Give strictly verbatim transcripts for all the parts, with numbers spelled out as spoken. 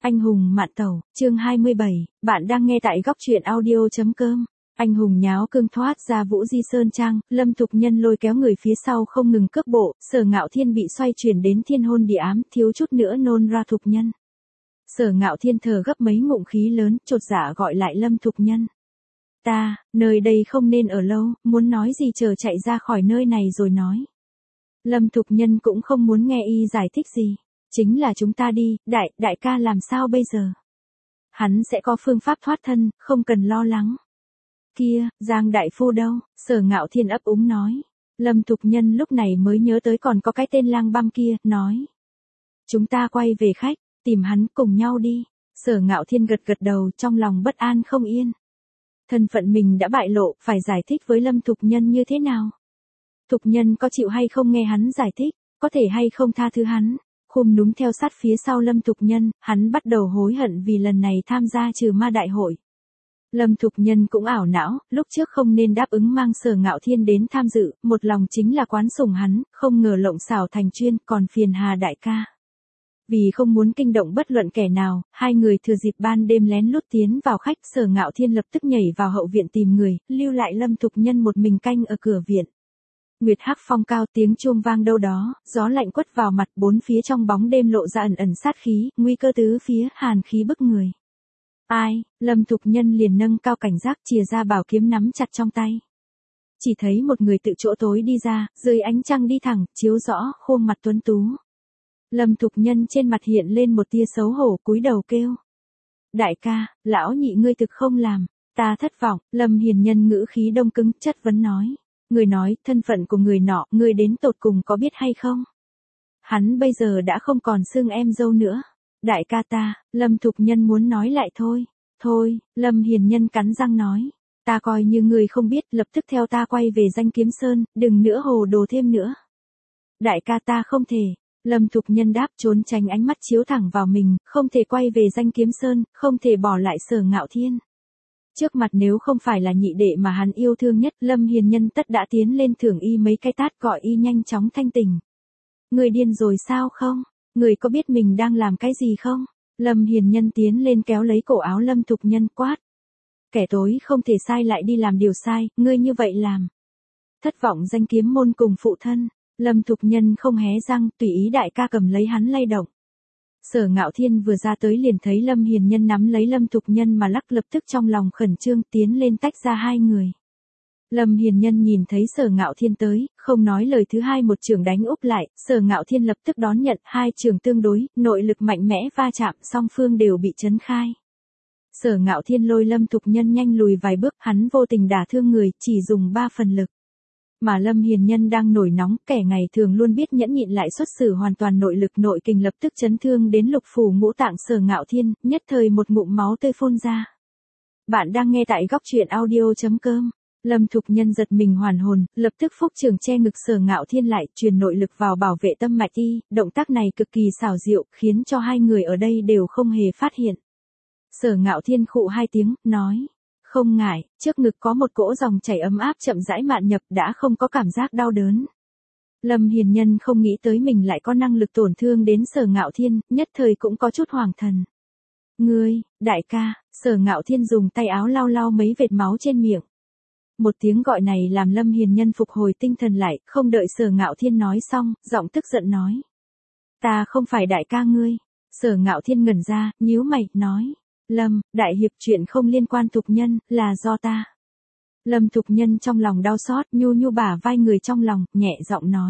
Anh hùng mạn tẩu, chương hai mươi bảy, bạn đang nghe tại góc truyện audio.com. Anh hùng nháo cương thoát ra Vũ Di Sơn Trang, Lâm Thục Nhân lôi kéo người phía sau không ngừng cướp bộ, Sở Ngạo Thiên bị xoay chuyển đến thiên hôn địa ám, thiếu chút nữa nôn ra Thục Nhân. Sở Ngạo Thiên thở gấp mấy ngụm khí lớn, chột dạ gọi lại Lâm Thục Nhân. Ta, nơi đây không nên ở lâu, muốn nói gì chờ chạy ra khỏi nơi này rồi nói. Lâm Thục Nhân cũng không muốn nghe y giải thích gì. Chính là chúng ta đi, đại, đại ca làm sao bây giờ? Hắn sẽ có phương pháp thoát thân, không cần lo lắng. Kia, Giang đại phu đâu? Sở Ngạo Thiên ấp úng nói. Lâm Thục Nhân lúc này mới nhớ tới còn có cái tên lang băm kia, nói. Chúng ta quay về khách, tìm hắn cùng nhau đi. Sở Ngạo Thiên gật gật đầu, trong lòng bất an không yên. Thân phận mình đã bại lộ, phải giải thích với Lâm Thục Nhân như thế nào? Thục Nhân có chịu hay không nghe hắn giải thích, có thể hay không tha thứ hắn? Khum núm theo sát phía sau Lâm Thục Nhân, hắn bắt đầu hối hận vì lần này tham gia trừ ma đại hội. Lâm Thục Nhân cũng ảo não, lúc trước không nên đáp ứng mang Sở Ngạo Thiên đến tham dự, một lòng chính là quán sủng hắn, không ngờ lộng xảo thành chuyên, còn phiền hà đại ca. Vì không muốn kinh động bất luận kẻ nào, hai người thừa dịp ban đêm lén lút tiến vào khách, Sở Ngạo Thiên lập tức nhảy vào hậu viện tìm người, lưu lại Lâm Thục Nhân một mình canh ở cửa viện. Nguyệt hắc phong cao, tiếng chuông vang đâu đó, gió lạnh quất vào mặt, bốn phía trong bóng đêm lộ ra ẩn ẩn sát khí, nguy cơ tứ phía, hàn khí bức người. Ai? Lâm Thục Nhân liền nâng cao cảnh giác, chìa ra bảo kiếm nắm chặt trong tay. Chỉ thấy một người tự chỗ tối đi ra, dưới ánh trăng đi thẳng, chiếu rõ khuôn mặt tuấn tú. Lâm Thục Nhân trên mặt hiện lên một tia xấu hổ, cúi đầu kêu. Đại ca, lão nhị ngươi thực không làm, ta thất vọng. Lâm Hiền Nhân ngữ khí đông cứng, chất vấn nói. Người nói, thân phận của người nọ, người đến tột cùng có biết hay không? Hắn bây giờ đã không còn xưng em dâu nữa. Đại ca ta, Lâm Thục Nhân muốn nói lại thôi. Thôi, Lâm Hiền Nhân cắn răng nói. Ta coi như người không biết, lập tức theo ta quay về Danh Kiếm Sơn, đừng nữa hồ đồ thêm nữa. Đại ca ta không thể. Lâm Thục Nhân đáp, trốn tránh ánh mắt chiếu thẳng vào mình, không thể quay về Danh Kiếm Sơn, không thể bỏ lại Sở Ngạo Thiên. Trước mặt nếu không phải là nhị đệ mà hắn yêu thương nhất, Lâm Hiền Nhân tất đã tiến lên thưởng y mấy cái tát gọi y nhanh chóng thanh tỉnh. Người điên rồi sao không? Người có biết mình đang làm cái gì không? Lâm Hiền Nhân tiến lên kéo lấy cổ áo Lâm Thục Nhân quát. Kẻ tối không thể sai lại đi làm điều sai, ngươi như vậy làm. Thất vọng Danh Kiếm môn cùng phụ thân, Lâm Thục Nhân không hé răng, tùy ý đại ca cầm lấy hắn lay động. Sở Ngạo Thiên vừa ra tới liền thấy Lâm Hiền Nhân nắm lấy Lâm Thục Nhân mà lắc, lập tức trong lòng khẩn trương tiến lên tách ra hai người. Lâm Hiền Nhân nhìn thấy Sở Ngạo Thiên tới, không nói lời thứ hai một chưởng đánh úp lại, Sở Ngạo Thiên lập tức đón nhận, hai chưởng tương đối, nội lực mạnh mẽ va chạm, song phương đều bị chấn khai. Sở Ngạo Thiên lôi Lâm Thục Nhân nhanh lùi vài bước, hắn vô tình đả thương người, chỉ dùng ba phần lực. Mà Lâm Hiền Nhân đang nổi nóng, kẻ ngày thường luôn biết nhẫn nhịn lại xuất xử hoàn toàn nội lực nội kình lập tức chấn thương đến lục phủ ngũ tạng Sở Ngạo Thiên, nhất thời một ngụm máu tươi phun ra. Bạn đang nghe tại góc truyện audio.com. Lâm Thục Nhân giật mình hoàn hồn, lập tức phúc trường che ngực Sở Ngạo Thiên lại, truyền nội lực vào bảo vệ tâm mạch y, động tác này cực kỳ xảo diệu, khiến cho hai người ở đây đều không hề phát hiện. Sở Ngạo Thiên khụ hai tiếng, nói. Không ngại, trước ngực có một cỗ dòng chảy ấm áp chậm rãi mạn nhập, đã không có cảm giác đau đớn. Lâm Hiền Nhân không nghĩ tới mình lại có năng lực tổn thương đến Sở Ngạo Thiên, nhất thời cũng có chút hoảng thần. Ngươi, đại ca, Sở Ngạo Thiên dùng tay áo lau lau mấy vệt máu trên miệng. Một tiếng gọi này làm Lâm Hiền Nhân phục hồi tinh thần lại, không đợi Sở Ngạo Thiên nói xong, giọng tức giận nói. Ta không phải đại ca ngươi. Sở Ngạo Thiên ngẩn ra, nhíu mày, nói. Lâm, đại hiệp chuyện không liên quan Thục Nhân, là do ta. Lâm Thục Nhân trong lòng đau xót, nhu nhu bả vai người trong lòng, nhẹ giọng nói.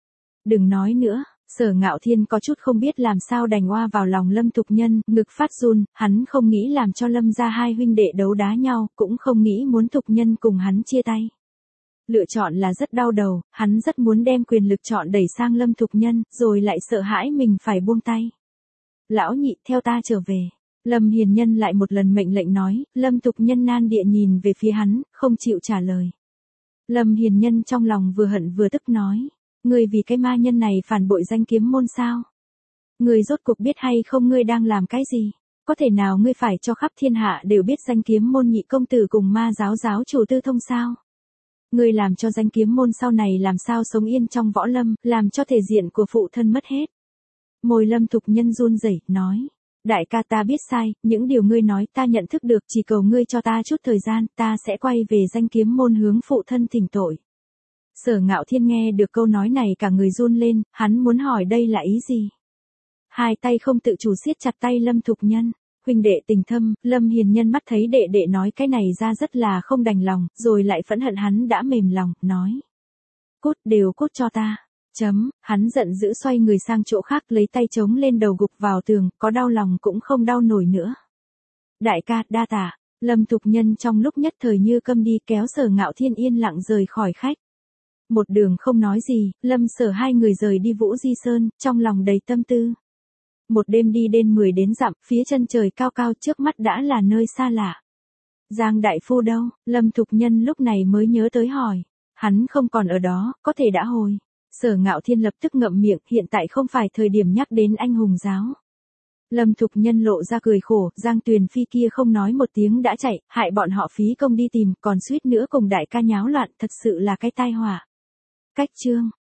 Đừng nói nữa. Sở Ngạo Thiên có chút không biết làm sao đành oa vào lòng Lâm Thục Nhân, ngực phát run, hắn không nghĩ làm cho Lâm gia hai huynh đệ đấu đá nhau, cũng không nghĩ muốn Thục Nhân cùng hắn chia tay. Lựa chọn là rất đau đầu, hắn rất muốn đem quyền lực chọn đẩy sang Lâm Thục Nhân, rồi lại sợ hãi mình phải buông tay. Lão nhị, theo ta trở về. Lâm Hiền Nhân lại một lần mệnh lệnh nói, Lâm Thục Nhân nan địa nhìn về phía hắn, không chịu trả lời. Lâm Hiền Nhân trong lòng vừa hận vừa tức nói, ngươi vì cái ma nhân này phản bội Danh Kiếm môn sao? Ngươi rốt cuộc biết hay không ngươi đang làm cái gì? Có thể nào ngươi phải cho khắp thiên hạ đều biết Danh Kiếm môn nhị công tử cùng ma giáo giáo chủ tư thông sao? Ngươi làm cho Danh Kiếm môn sau này làm sao sống yên trong võ lâm, làm cho thể diện của phụ thân mất hết. Môi Lâm Thục Nhân run rẩy nói. Đại ca ta biết sai, những điều ngươi nói ta nhận thức được, chỉ cầu ngươi cho ta chút thời gian, ta sẽ quay về danh kiếm môn hướng phụ thân thỉnh tội. Sở Ngạo Thiên nghe được câu nói này cả người run lên, hắn muốn hỏi đây là ý gì. Hai tay không tự chủ siết chặt tay Lâm Thục Nhân. Huynh đệ tình thâm, Lâm Hiền Nhân mắt thấy đệ đệ nói cái này ra rất là không đành lòng, rồi lại phẫn hận hắn đã mềm lòng, nói. Cút đều cút cho ta. Chấm, hắn giận dữ xoay người sang chỗ khác lấy tay chống lên đầu gục vào tường, có đau lòng cũng không đau nổi nữa. Đại ca, đa tạ. Lâm Thục Nhân trong lúc nhất thời như câm đi kéo Sở Ngạo Thiên yên lặng rời khỏi khách. Một đường không nói gì, Lâm Sở hai người rời đi Vũ Di Sơn, trong lòng đầy tâm tư. Một đêm đi đến mười đến dặm, phía chân trời cao cao trước mắt đã là nơi xa lạ. Giang đại phu đâu? Lâm Thục Nhân lúc này mới nhớ tới hỏi. Hắn không còn ở đó, có thể đã hồi. Sở Ngạo Thiên lập tức ngậm miệng, hiện tại không phải thời điểm nhắc đến anh hùng giáo. Lâm Thục Nhân lộ ra cười khổ, Giang Tuyền Phi kia không nói một tiếng đã chạy, hại bọn họ phí công đi tìm, còn suýt nữa cùng đại ca nháo loạn, thật sự là cái tai họa. Cách chương